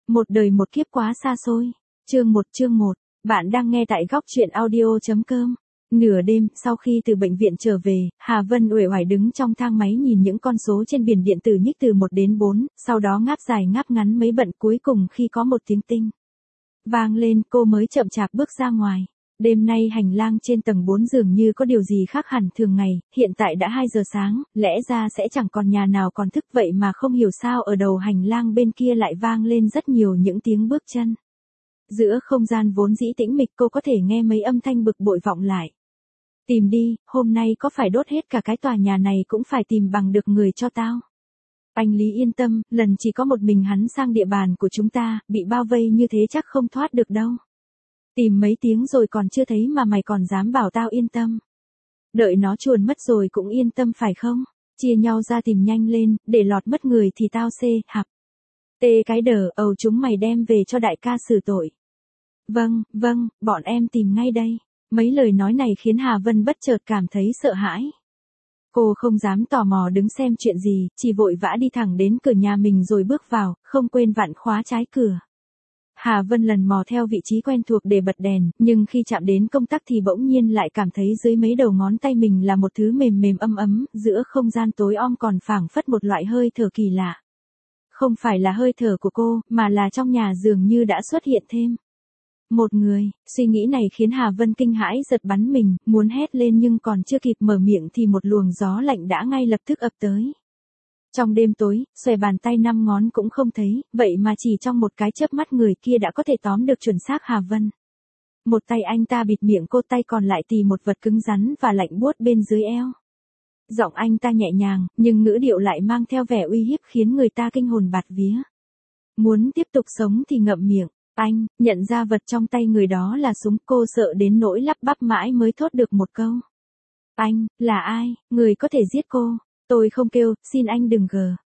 Một đời một kiếp quá xa xôi. Chương 1. Bạn đang nghe tại góc truyện audio.com. Nửa đêm, sau khi từ bệnh viện trở về, Hà Vân uể oải đứng trong thang máy nhìn những con số trên biển điện tử nhích từ 1 đến 4, sau đó ngáp dài ngáp ngắn mấy bận, cuối cùng khi có một tiếng tinh vang lên, cô mới chậm chạp bước ra ngoài. Đêm nay hành lang trên tầng 4 dường như có điều gì khác hẳn thường ngày, hiện tại đã 2 giờ sáng, lẽ ra sẽ chẳng còn nhà nào còn thức, vậy mà không hiểu sao ở đầu hành lang bên kia lại vang lên rất nhiều những tiếng bước chân. Giữa không gian vốn dĩ tĩnh mịch, cô có thể nghe mấy âm thanh bực bội vọng lại. Tìm đi, hôm nay có phải đốt hết cả cái tòa nhà này cũng phải tìm bằng được người cho tao. Anh Lý yên tâm, lần chỉ có một mình hắn sang địa bàn của chúng ta, bị bao vây như thế chắc không thoát được đâu. Tìm mấy tiếng rồi còn chưa thấy mà mày còn dám bảo tao yên tâm. Đợi nó chuồn mất rồi cũng yên tâm phải không? Chia nhau ra tìm nhanh lên, để lọt mất người thì tao hạp. Cái đờ, chúng mày đem về cho đại ca xử tội. Vâng, bọn em tìm ngay đây. Mấy lời nói này khiến Hà Vân bất chợt cảm thấy sợ hãi. Cô không dám tò mò đứng xem chuyện gì, chỉ vội vã đi thẳng đến cửa nhà mình rồi bước vào, không quên vặn khóa trái cửa. Hà Vân lần mò theo vị trí quen thuộc để bật đèn, nhưng khi chạm đến công tắc thì bỗng nhiên lại cảm thấy dưới mấy đầu ngón tay mình là một thứ mềm mềm ấm ấm, giữa không gian tối om còn phảng phất một loại hơi thở kỳ lạ. Không phải là hơi thở của cô, mà là trong nhà dường như đã xuất hiện thêm một người. Suy nghĩ này khiến Hà Vân kinh hãi giật bắn mình, muốn hét lên nhưng còn chưa kịp mở miệng thì một luồng gió lạnh đã ngay lập tức ập tới. Trong đêm tối, xòe bàn tay 5 ngón cũng không thấy, vậy mà chỉ trong một cái chớp mắt người kia đã có thể tóm được chuẩn xác Hà Vân. Một tay anh ta bịt miệng cô, tay còn lại tì một vật cứng rắn và lạnh buốt bên dưới eo. Giọng anh ta nhẹ nhàng, nhưng ngữ điệu lại mang theo vẻ uy hiếp khiến người ta kinh hồn bạt vía. Muốn tiếp tục sống thì ngậm miệng. Anh, nhận ra vật trong tay người đó là súng, cô sợ đến nỗi lắp bắp mãi mới thốt được một câu. Anh, là ai, người có thể giết cô? Tôi không kêu, xin anh đừng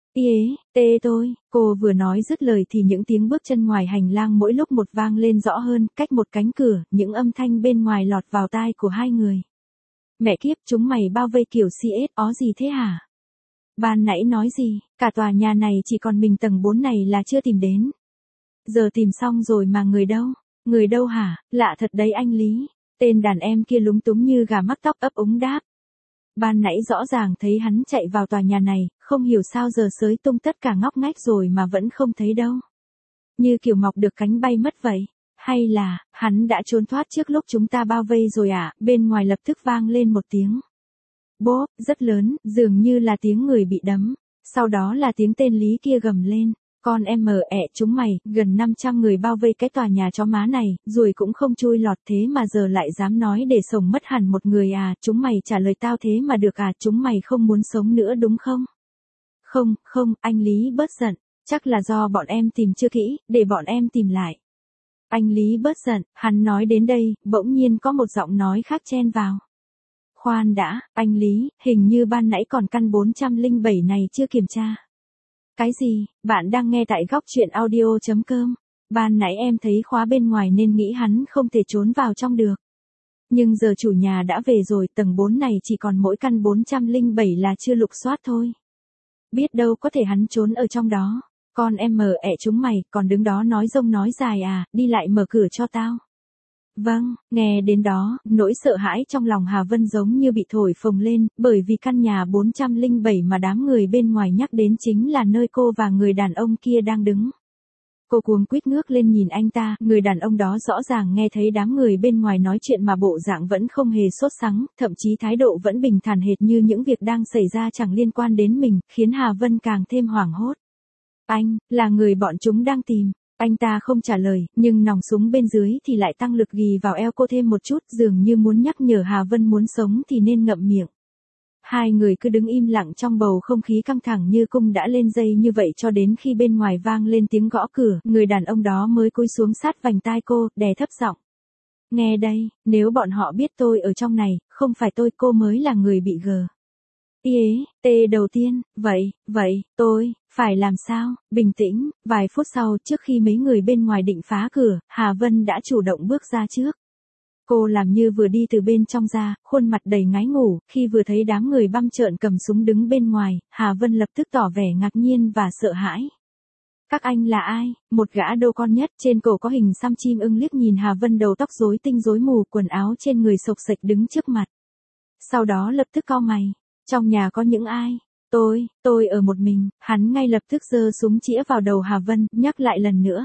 tôi. Cô vừa nói dứt lời thì những tiếng bước chân ngoài hành lang mỗi lúc một vang lên rõ hơn, cách một cánh cửa, những âm thanh bên ngoài lọt vào tai của hai người. Mẹ kiếp, chúng mày bao vây kiểu CSO gì thế hả? Ban nãy nói gì, cả tòa nhà này chỉ còn mình tầng 4 này là chưa tìm đến. Giờ tìm xong rồi mà người đâu? Người đâu hả? Lạ thật đấy anh Lý. Tên đàn em kia lúng túng như gà mắc tóc ấp úng đáp. Ban nãy rõ ràng thấy hắn chạy vào tòa nhà này, không hiểu sao giờ xới tung tất cả ngóc ngách rồi mà vẫn không thấy đâu. Như kiểu mọc được cánh bay mất vậy. Hay là, hắn đã trốn thoát trước lúc chúng ta bao vây rồi à? Bên ngoài lập tức vang lên một tiếng bốp, rất lớn, dường như là tiếng người bị đấm. Sau đó là tiếng tên Lý kia gầm lên. Con em chúng mày, gần 500 người bao vây cái tòa nhà chó má này, ruồi cũng không chui lọt, thế mà giờ lại dám nói để sống mất hẳn một người à? Chúng mày trả lời tao thế mà được à? Chúng mày không muốn sống nữa đúng không? Không, anh Lý bớt giận, chắc là do bọn em tìm chưa kỹ, để bọn em tìm lại. Anh Lý bớt giận, hắn nói đến đây, bỗng nhiên có một giọng nói khác chen vào. Khoan đã, anh Lý, hình như ban nãy còn căn 407 này chưa kiểm tra. Cái gì, bạn đang nghe tại góc truyện audio.com. Ban nãy em thấy khóa bên ngoài nên nghĩ hắn không thể trốn vào trong được. Nhưng giờ chủ nhà đã về rồi, tầng 4 này chỉ còn mỗi căn 407 là chưa lục soát thôi. Biết đâu có thể hắn trốn ở trong đó. Con em chúng mày, còn đứng đó nói rông nói dài à, đi lại mở cửa cho tao. Vâng, nghe đến đó, nỗi sợ hãi trong lòng Hà Vân giống như bị thổi phồng lên, bởi vì căn nhà 407 mà đám người bên ngoài nhắc đến chính là nơi cô và người đàn ông kia đang đứng. Cô cuống quýt ngước lên nhìn anh ta, người đàn ông đó rõ ràng nghe thấy đám người bên ngoài nói chuyện mà bộ dạng vẫn không hề sốt sắng, thậm chí thái độ vẫn bình thản hệt như những việc đang xảy ra chẳng liên quan đến mình, khiến Hà Vân càng thêm hoảng hốt. Anh, là người bọn chúng đang tìm. Anh ta không trả lời, nhưng nòng súng bên dưới thì lại tăng lực ghì vào eo cô thêm một chút, dường như muốn nhắc nhở Hà Vân muốn sống thì nên ngậm miệng. Hai người cứ đứng im lặng trong bầu không khí căng thẳng như cung đã lên dây như vậy cho đến khi bên ngoài vang lên tiếng gõ cửa, người đàn ông đó mới cúi xuống sát vành tai cô, đè thấp giọng. Nghe đây, nếu bọn họ biết tôi ở trong này, không phải cô mới là người bị đầu tiên, vậy, tôi, phải làm sao? Bình tĩnh, vài phút sau trước khi mấy người bên ngoài định phá cửa, Hà Vân đã chủ động bước ra trước. Cô làm như vừa đi từ bên trong ra, khuôn mặt đầy ngái ngủ, khi vừa thấy đám người băm trợn cầm súng đứng bên ngoài, Hà Vân lập tức tỏ vẻ ngạc nhiên và sợ hãi. Các anh là ai? Một gã đô con nhất, trên cổ có hình xăm chim ưng liếc nhìn Hà Vân đầu tóc rối tinh rối mù, quần áo trên người xộc xệch đứng trước mặt. Sau đó lập tức cau mày. Trong nhà có những ai? Tôi ở một mình, hắn ngay lập tức giơ súng chĩa vào đầu Hà Vân, nhắc lại lần nữa.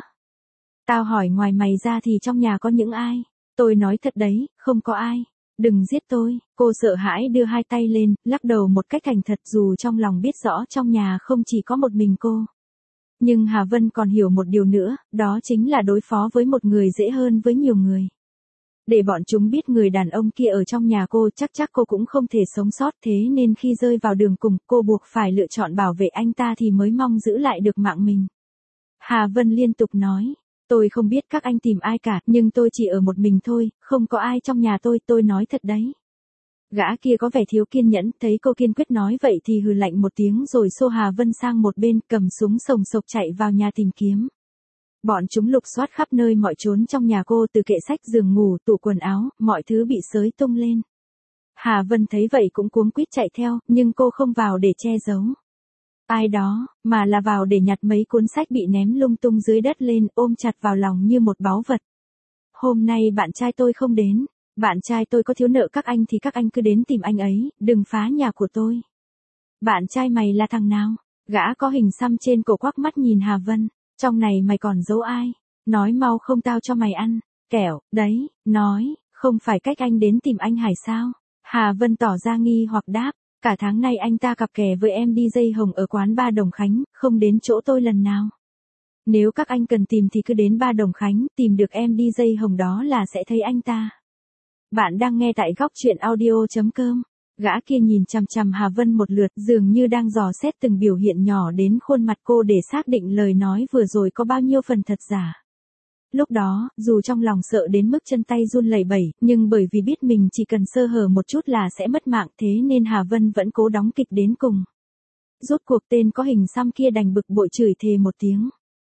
Tao hỏi ngoài mày ra thì trong nhà có những ai? Tôi nói thật đấy, không có ai. Đừng giết tôi, cô sợ hãi đưa hai tay lên, lắc đầu một cách thành thật dù trong lòng biết rõ trong nhà không chỉ có một mình cô. Nhưng Hà Vân còn hiểu một điều nữa, đó chính là đối phó với một người dễ hơn với nhiều người. Để bọn chúng biết người đàn ông kia ở trong nhà cô chắc cô cũng không thể sống sót, thế nên khi rơi vào đường cùng cô buộc phải lựa chọn bảo vệ anh ta thì mới mong giữ lại được mạng mình. Hà Vân liên tục nói, tôi không biết các anh tìm ai cả, nhưng tôi chỉ ở một mình thôi, không có ai trong nhà tôi nói thật đấy. Gã kia có vẻ thiếu kiên nhẫn, thấy cô kiên quyết nói vậy thì hừ lạnh một tiếng rồi xô Hà Vân sang một bên, cầm súng sồng sộc chạy vào nhà tìm kiếm. Bọn chúng lục soát khắp nơi mọi chốn trong nhà cô, từ kệ sách, giường ngủ, tủ quần áo, mọi thứ bị xới tung lên. Hà Vân thấy vậy cũng cuống quýt chạy theo, nhưng cô không vào để che giấu ai đó, mà là vào để nhặt mấy cuốn sách bị ném lung tung dưới đất lên, ôm chặt vào lòng như một báu vật. Hôm nay bạn trai tôi không đến, bạn trai tôi có thiếu nợ các anh thì các anh cứ đến tìm anh ấy, đừng phá nhà của tôi. Bạn trai mày là thằng nào? Gã có hình xăm trên cổ quắc mắt nhìn Hà Vân, trong này mày còn giấu ai? Nói mau không tao cho mày ăn, kẻo, đấy, nói, không phải cách anh đến tìm anh Hải sao? Hà Vân tỏ ra nghi hoặc đáp, cả tháng nay anh ta cặp kè với em DJ Hồng ở quán Ba Đồng Khánh, không đến chỗ tôi lần nào. Nếu các anh cần tìm thì cứ đến Ba Đồng Khánh, tìm được em DJ Hồng đó là sẽ thấy anh ta. Bạn đang nghe tại góc truyện audio.com. Gã kia nhìn chằm chằm Hà Vân một lượt, dường như đang dò xét từng biểu hiện nhỏ đến khuôn mặt cô để xác định lời nói vừa rồi có bao nhiêu phần thật giả. Lúc đó, dù trong lòng sợ đến mức chân tay run lẩy bẩy, nhưng bởi vì biết mình chỉ cần sơ hở một chút là sẽ mất mạng, thế nên Hà Vân vẫn cố đóng kịch đến cùng. Rốt cuộc tên có hình xăm kia đành bực bội chửi thề một tiếng.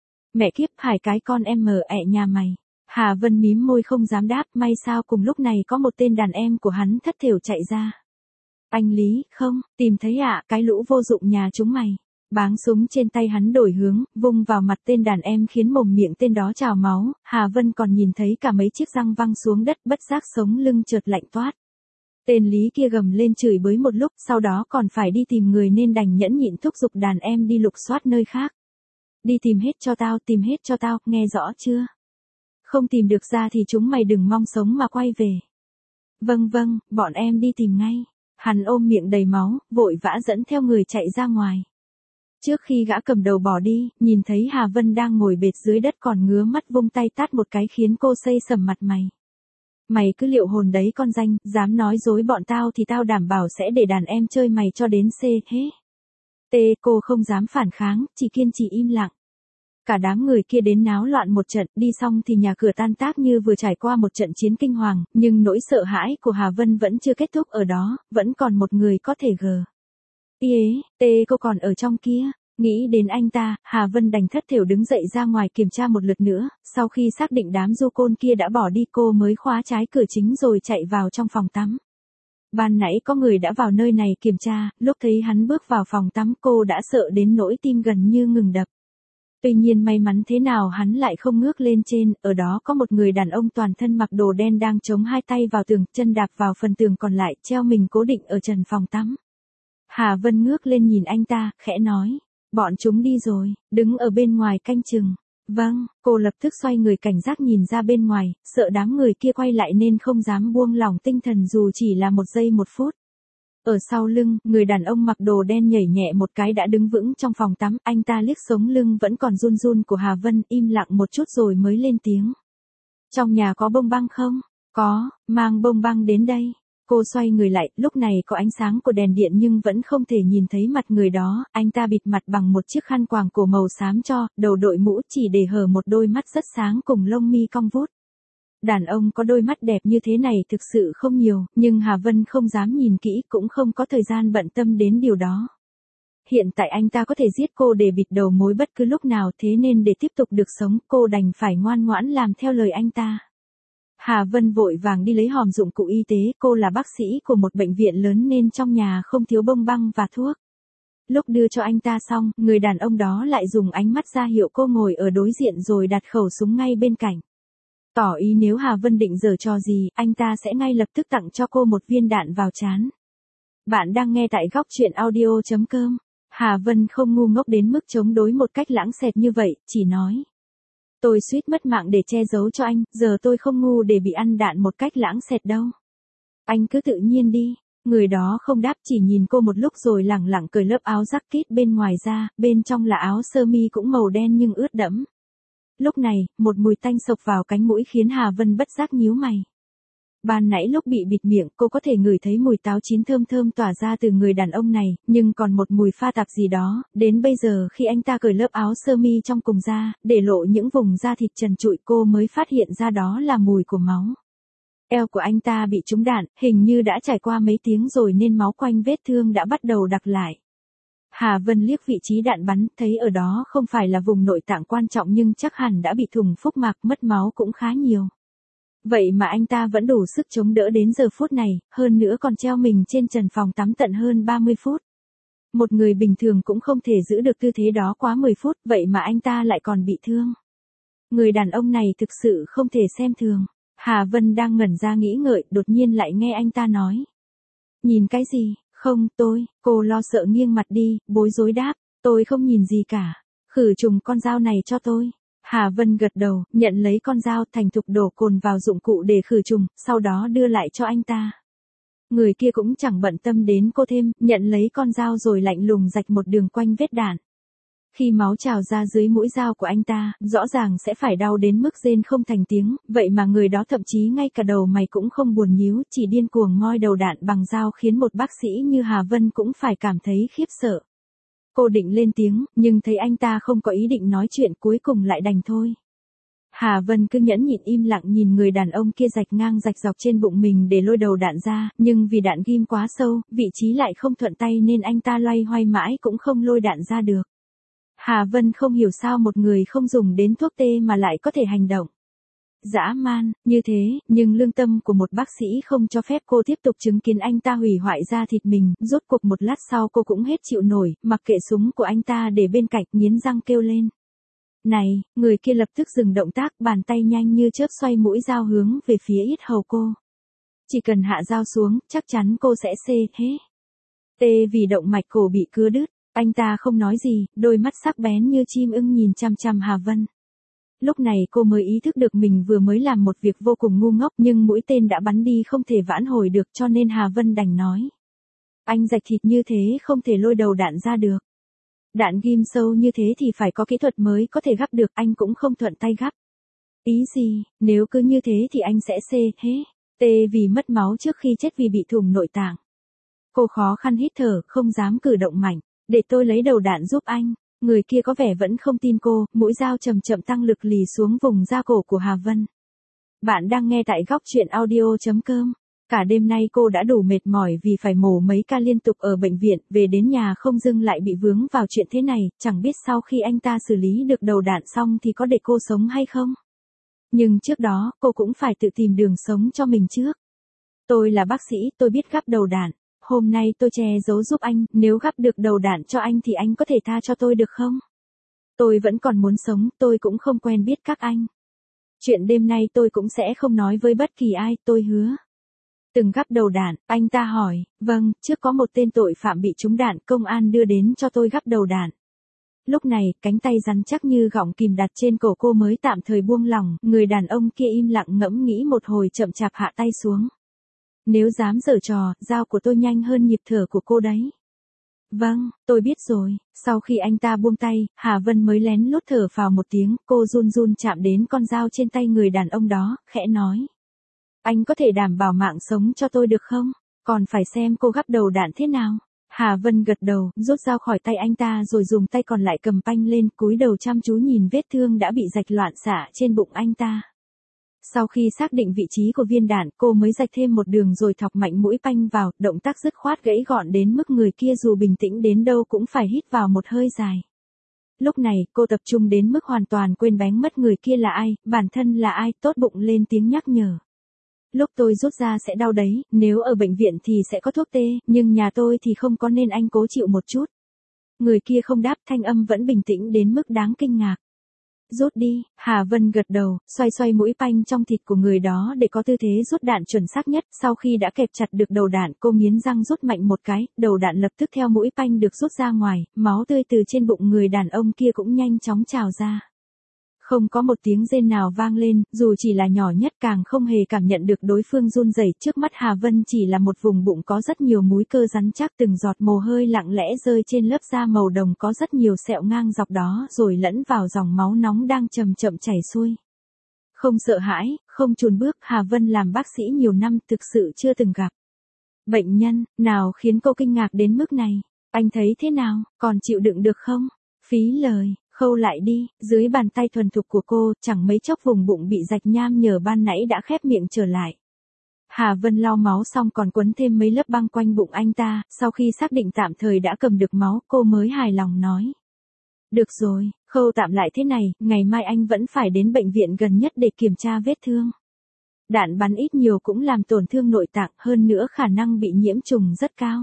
Mẹ kiếp, Hải cái con em mờ ẹ nhà mày. Hà Vân mím môi không dám đáp, may sao cùng lúc này có một tên đàn em của hắn thất thểu chạy ra. Anh Lý, không, tìm thấy ạ, cái lũ vô dụng nhà chúng mày. Báng súng trên tay hắn đổi hướng, vung vào mặt tên đàn em khiến mồm miệng tên đó trào máu, Hà Vân còn nhìn thấy cả mấy chiếc răng văng xuống đất, bất giác sống lưng chợt lạnh toát. Tên Lý kia gầm lên chửi bới một lúc, sau đó còn phải đi tìm người nên đành nhẫn nhịn thúc giục đàn em đi lục soát nơi khác. Đi tìm hết cho tao, nghe rõ chưa? Không tìm được ra thì chúng mày đừng mong sống mà quay về. Vâng, bọn em đi tìm ngay. Hắn ôm miệng đầy máu, vội vã dẫn theo người chạy ra ngoài. Trước khi gã cầm đầu bỏ đi, nhìn thấy Hà Vân đang ngồi bệt dưới đất còn ngứa mắt vung tay tát một cái khiến cô xây sầm mặt mày. Mày cứ liệu hồn đấy con danh, dám nói dối bọn tao thì tao đảm bảo sẽ để đàn em chơi mày cho đến C hế. Cô không dám phản kháng, chỉ kiên trì im lặng. Cả đám người kia đến náo loạn một trận, đi xong thì nhà cửa tan tác như vừa trải qua một trận chiến kinh hoàng, nhưng nỗi sợ hãi của Hà Vân vẫn chưa kết thúc ở đó, vẫn còn một người có thể gờ. Cô còn ở trong kia. Nghĩ đến anh ta, Hà Vân đành thất thểu đứng dậy ra ngoài kiểm tra một lượt nữa, sau khi xác định đám du côn kia đã bỏ đi cô mới khóa trái cửa chính rồi chạy vào trong phòng tắm. Ban nãy có người đã vào nơi này kiểm tra, lúc thấy hắn bước vào phòng tắm cô đã sợ đến nỗi tim gần như ngừng đập. Tuy nhiên may mắn thế nào hắn lại không ngước lên trên, ở đó có một người đàn ông toàn thân mặc đồ đen đang chống hai tay vào tường, chân đạp vào phần tường còn lại, treo mình cố định ở trần phòng tắm. Hà Vân ngước lên nhìn anh ta, khẽ nói, bọn chúng đi rồi, đứng ở bên ngoài canh chừng. Vâng, cô lập tức xoay người cảnh giác nhìn ra bên ngoài, sợ đám người kia quay lại nên không dám buông lỏng tinh thần dù chỉ là một giây một phút. Ở sau lưng, người đàn ông mặc đồ đen nhảy nhẹ một cái đã đứng vững trong phòng tắm, anh ta liếc sống lưng vẫn còn run run của Hà Vân, im lặng một chút rồi mới lên tiếng. Trong nhà có bông băng không? Có, mang bông băng đến đây. Cô xoay người lại, lúc này có ánh sáng của đèn điện nhưng vẫn không thể nhìn thấy mặt người đó, anh ta bịt mặt bằng một chiếc khăn quàng cổ màu xám cho, đầu đội mũ chỉ để hở một đôi mắt rất sáng cùng lông mi cong vút. Đàn ông có đôi mắt đẹp như thế này thực sự không nhiều, nhưng Hà Vân không dám nhìn kỹ cũng không có thời gian bận tâm đến điều đó. Hiện tại anh ta có thể giết cô để bịt đầu mối bất cứ lúc nào, thế nên để tiếp tục được sống cô đành phải ngoan ngoãn làm theo lời anh ta. Hà Vân vội vàng đi lấy hòm dụng cụ y tế, cô là bác sĩ của một bệnh viện lớn nên trong nhà không thiếu bông băng và thuốc. Lúc đưa cho anh ta xong, người đàn ông đó lại dùng ánh mắt ra hiệu cô ngồi ở đối diện rồi đặt khẩu súng ngay bên cạnh. Tỏ ý nếu Hà Vân định giở trò gì, anh ta sẽ ngay lập tức tặng cho cô một viên đạn vào trán. Bạn đang nghe tại góc truyện audio.com. Hà Vân không ngu ngốc đến mức chống đối một cách lãng xẹt như vậy, chỉ nói. Tôi suýt mất mạng để che giấu cho anh, giờ tôi không ngu để bị ăn đạn một cách lãng xẹt đâu. Anh cứ tự nhiên đi. Người đó không đáp, chỉ nhìn cô một lúc rồi lẳng lặng cởi lớp áo jacket bên ngoài ra, bên trong là áo sơ mi cũng màu đen nhưng ướt đẫm. Lúc này, một mùi tanh xộc vào cánh mũi khiến Hà Vân bất giác nhíu mày. Ban nãy lúc bị bịt miệng, cô có thể ngửi thấy mùi táo chín thơm thơm tỏa ra từ người đàn ông này, nhưng còn một mùi pha tạp gì đó, đến bây giờ khi anh ta cởi lớp áo sơ mi trong cùng ra, để lộ những vùng da thịt trần trụi, cô mới phát hiện ra đó là mùi của máu. Eo của anh ta bị trúng đạn, hình như đã trải qua mấy tiếng rồi nên máu quanh vết thương đã bắt đầu đặc lại. Hà Vân liếc vị trí đạn bắn, thấy ở đó không phải là vùng nội tạng quan trọng nhưng chắc hẳn đã bị thủng phúc mạc, mất máu cũng khá nhiều. Vậy mà anh ta vẫn đủ sức chống đỡ đến giờ phút này, hơn nữa còn treo mình trên trần phòng tắm tận hơn 30 phút. Một người bình thường cũng không thể giữ được tư thế đó quá 10 phút, vậy mà anh ta lại còn bị thương. Người đàn ông này thực sự không thể xem thường. Hà Vân đang ngẩn ra nghĩ ngợi, đột nhiên lại nghe anh ta nói. Nhìn cái gì? Không, cô lo sợ nghiêng mặt đi, bối rối đáp. Tôi không nhìn gì cả. Khử trùng con dao này cho tôi. Hà Vân gật đầu, nhận lấy con dao, thành thục đổ cồn vào dụng cụ để khử trùng, sau đó đưa lại cho anh ta. Người kia cũng chẳng bận tâm đến cô thêm, nhận lấy con dao rồi lạnh lùng rạch một đường quanh vết đạn. Khi máu trào ra dưới mũi dao của anh ta, rõ ràng sẽ phải đau đến mức rên không thành tiếng, vậy mà người đó thậm chí ngay cả đầu mày cũng không buồn nhíu, chỉ điên cuồng ngoi đầu đạn bằng dao khiến một bác sĩ như Hà Vân cũng phải cảm thấy khiếp sợ. Cô định lên tiếng, nhưng thấy anh ta không có ý định nói chuyện, cuối cùng lại đành thôi. Hà Vân cứ nhẫn nhịn im lặng nhìn người đàn ông kia rạch ngang rạch dọc trên bụng mình để lôi đầu đạn ra, nhưng vì đạn ghim quá sâu, vị trí lại không thuận tay nên anh ta loay hoay mãi cũng không lôi đạn ra được. Hà Vân không hiểu sao một người không dùng đến thuốc tê mà lại có thể hành động dã man như thế, nhưng lương tâm của một bác sĩ không cho phép cô tiếp tục chứng kiến anh ta hủy hoại da thịt mình, rốt cuộc một lát sau cô cũng hết chịu nổi, mặc kệ súng của anh ta để bên cạnh, nghiến răng kêu lên. Này, người kia lập tức dừng động tác, bàn tay nhanh như chớp xoay mũi dao hướng về phía yết hầu cô. Chỉ cần hạ dao xuống, chắc chắn cô sẽ tê vì động mạch cổ bị cưa đứt. Anh ta không nói gì, đôi mắt sắc bén như chim ưng nhìn chằm chằm Hà Vân. Lúc này cô mới ý thức được mình vừa mới làm một việc vô cùng ngu ngốc, nhưng mũi tên đã bắn đi không thể vãn hồi được, cho nên Hà Vân đành nói. Anh rạch thịt như thế không thể lôi đầu đạn ra được. Đạn ghim sâu như thế thì phải có kỹ thuật mới có thể gắp được, anh cũng không thuận tay gắp. Ý gì, nếu cứ như thế thì anh sẽ tê vì mất máu trước khi chết vì bị thủng nội tạng. Cô khó khăn hít thở, không dám cử động mạnh. Để tôi lấy đầu đạn giúp anh. Người kia có vẻ vẫn không tin cô, mũi dao chậm chậm tăng lực lì xuống vùng da cổ của Hà Vân. Bạn đang nghe tại góc truyện audio.com. Cả đêm nay cô đã đủ mệt mỏi vì phải mổ mấy ca liên tục ở bệnh viện, về đến nhà không dưng lại bị vướng vào chuyện thế này, chẳng biết sau khi anh ta xử lý được đầu đạn xong thì có để cô sống hay không. Nhưng trước đó, cô cũng phải tự tìm đường sống cho mình trước. Tôi là bác sĩ, tôi biết gắp đầu đạn. Hôm nay tôi che giấu giúp anh, nếu gắp được đầu đạn cho anh thì anh có thể tha cho tôi được không? Tôi vẫn còn muốn sống, tôi cũng không quen biết các anh. Chuyện đêm nay tôi cũng sẽ không nói với bất kỳ ai, tôi hứa. Từng gắp đầu đạn, anh ta hỏi, vâng, trước có một tên tội phạm bị trúng đạn, công an đưa đến cho tôi gắp đầu đạn. Lúc này, cánh tay rắn chắc như gọng kìm đặt trên cổ cô mới tạm thời buông lỏng, người đàn ông kia im lặng ngẫm nghĩ một hồi chậm chạp hạ tay xuống. Nếu dám giở trò, dao của tôi nhanh hơn nhịp thở của cô đấy. Vâng, tôi biết rồi. Sau khi anh ta buông tay, Hà Vân mới lén lút thở phào một tiếng, cô run run chạm đến con dao trên tay người đàn ông đó, khẽ nói. Anh có thể đảm bảo mạng sống cho tôi được không? Còn phải xem cô gắp đầu đạn thế nào. Hà Vân gật đầu, rút dao khỏi tay anh ta rồi dùng tay còn lại cầm panh lên, cúi đầu chăm chú nhìn vết thương đã bị rạch loạn xạ trên bụng anh ta. Sau khi xác định vị trí của viên đạn, cô mới rạch thêm một đường rồi thọc mạnh mũi panh vào, động tác dứt khoát gãy gọn đến mức người kia dù bình tĩnh đến đâu cũng phải hít vào một hơi dài. Lúc này, cô tập trung đến mức hoàn toàn quên bén mất người kia là ai, bản thân là ai, tốt bụng lên tiếng nhắc nhở. Lúc tôi rút ra sẽ đau đấy, nếu ở bệnh viện thì sẽ có thuốc tê, nhưng nhà tôi thì không có nên anh cố chịu một chút. Người kia không đáp, thanh âm vẫn bình tĩnh đến mức đáng kinh ngạc. Rút đi, Hà Vân gật đầu, xoay xoay mũi panh trong thịt của người đó để có tư thế rút đạn chuẩn xác nhất. Sau khi đã kẹp chặt được đầu đạn, cô nghiến răng rút mạnh một cái, đầu đạn lập tức theo mũi panh được rút ra ngoài, máu tươi từ trên bụng người đàn ông kia cũng nhanh chóng trào ra. Không có một tiếng rên nào vang lên, dù chỉ là nhỏ nhất, càng không hề cảm nhận được đối phương run rẩy. Trước mắt Hà Vân chỉ là một vùng bụng có rất nhiều múi cơ rắn chắc, từng giọt mồ hôi lặng lẽ rơi trên lớp da màu đồng có rất nhiều sẹo ngang dọc đó rồi lẫn vào dòng máu nóng đang chậm chậm chảy xuôi. Không sợ hãi, không chùn bước, Hà Vân làm bác sĩ nhiều năm thực sự chưa từng gặp bệnh nhân nào khiến cô kinh ngạc đến mức này. Anh thấy thế nào, còn chịu đựng được không? Phí lời. Khâu lại đi, dưới bàn tay thuần thục của cô, chẳng mấy chốc vùng bụng bị rạch nham nhở ban nãy đã khép miệng trở lại. Hà Vân lau máu xong còn quấn thêm mấy lớp băng quanh bụng anh ta, sau khi xác định tạm thời đã cầm được máu, cô mới hài lòng nói. Được rồi, khâu tạm lại thế này, ngày mai anh vẫn phải đến bệnh viện gần nhất để kiểm tra vết thương. Đạn bắn ít nhiều cũng làm tổn thương nội tạng, hơn nữa khả năng bị nhiễm trùng rất cao.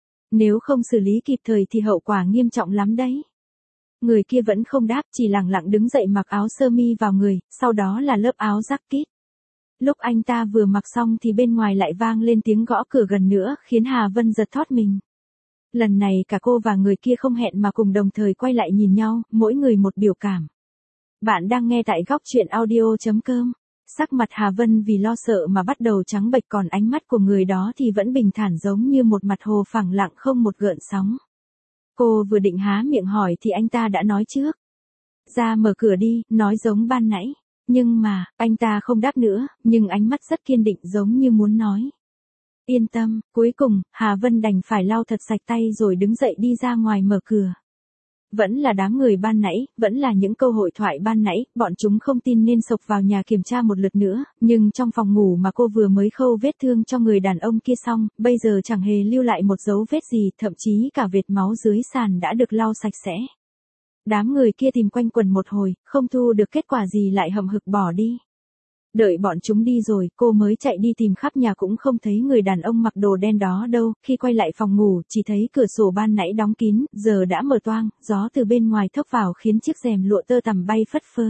Nếu không xử lý kịp thời thì hậu quả nghiêm trọng lắm đấy. Người kia vẫn không đáp, chỉ lẳng lặng đứng dậy mặc áo sơ mi vào người, sau đó là lớp áo jacket. Lúc anh ta vừa mặc xong thì bên ngoài lại vang lên tiếng gõ cửa gần nữa, khiến Hà Vân giật thót mình. Lần này cả cô và người kia không hẹn mà cùng đồng thời quay lại nhìn nhau, mỗi người một biểu cảm. Bạn đang nghe tại góc truyện audio.com. Sắc mặt Hà Vân vì lo sợ mà bắt đầu trắng bệch, còn ánh mắt của người đó thì vẫn bình thản giống như một mặt hồ phẳng lặng không một gợn sóng. Cô vừa định há miệng hỏi thì anh ta đã nói trước. Ra mở cửa đi, nói giống ban nãy. Nhưng mà, anh ta không đáp nữa, nhưng ánh mắt rất kiên định giống như muốn nói. Yên tâm, cuối cùng, Hà Vân đành phải lau thật sạch tay rồi đứng dậy đi ra ngoài mở cửa. Vẫn là đám người ban nãy, vẫn là những câu hội thoại ban nãy, bọn chúng không tin nên xộc vào nhà kiểm tra một lượt nữa, nhưng trong phòng ngủ mà cô vừa mới khâu vết thương cho người đàn ông kia xong, bây giờ chẳng hề lưu lại một dấu vết gì, thậm chí cả vệt máu dưới sàn đã được lau sạch sẽ. Đám người kia tìm quanh quần một hồi, không thu được kết quả gì lại hậm hực bỏ đi. Đợi bọn chúng đi rồi, cô mới chạy đi tìm khắp nhà cũng không thấy người đàn ông mặc đồ đen đó đâu, khi quay lại phòng ngủ, chỉ thấy cửa sổ ban nãy đóng kín, giờ đã mở toang, gió từ bên ngoài thốc vào khiến chiếc rèm lụa tơ tằm bay phất phơ.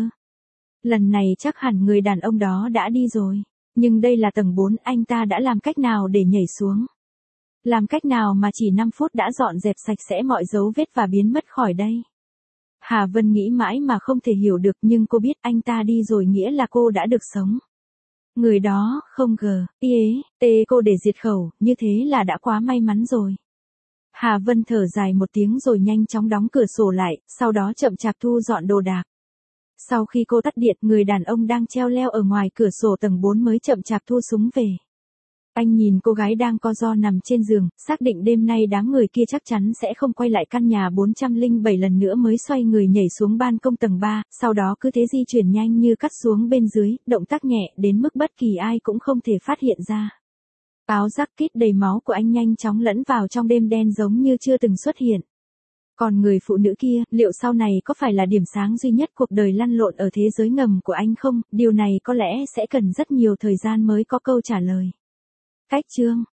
Lần này chắc hẳn người đàn ông đó đã đi rồi, nhưng đây là tầng 4, anh ta đã làm cách nào để nhảy xuống? Làm cách nào mà chỉ 5 phút đã dọn dẹp sạch sẽ mọi dấu vết và biến mất khỏi đây? Hà Vân nghĩ mãi mà không thể hiểu được, nhưng cô biết anh ta đi rồi nghĩa là cô đã được sống. Người đó không cô để diệt khẩu, như thế là đã quá may mắn rồi. Hà Vân thở dài một tiếng rồi nhanh chóng đóng cửa sổ lại, sau đó chậm chạp thu dọn đồ đạc. Sau khi cô tắt điện, người đàn ông đang treo leo ở ngoài cửa sổ tầng 4 mới chậm chạp thu súng về. Anh nhìn cô gái đang co ro nằm trên giường, xác định đêm nay đám người kia chắc chắn sẽ không quay lại căn nhà 407 lần nữa mới xoay người nhảy xuống ban công tầng 3, sau đó cứ thế di chuyển nhanh như cắt xuống bên dưới, động tác nhẹ đến mức bất kỳ ai cũng không thể phát hiện ra. Áo jacket đầy máu của anh nhanh chóng lẫn vào trong đêm đen giống như chưa từng xuất hiện. Còn người phụ nữ kia, liệu sau này có phải là điểm sáng duy nhất cuộc đời lăn lộn ở thế giới ngầm của anh không? Điều này có lẽ sẽ cần rất nhiều thời gian mới có câu trả lời. Cách chương